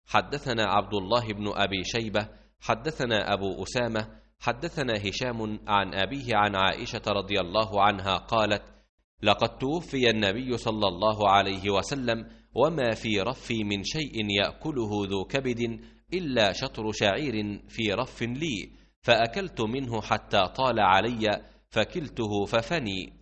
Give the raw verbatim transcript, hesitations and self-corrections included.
حدثنا عبد الله بن أبي شيبة حدثنا أبو أسامة حدثنا هشام عن أبيه عن عائشة رضي الله عنها قالت: لقد توفي النبي صلى الله عليه وسلم وما في رفي من شيء يأكله ذو كبد إلا شطر شعير في رف لي، فأكلت منه حتى طال علي فكلته ففني.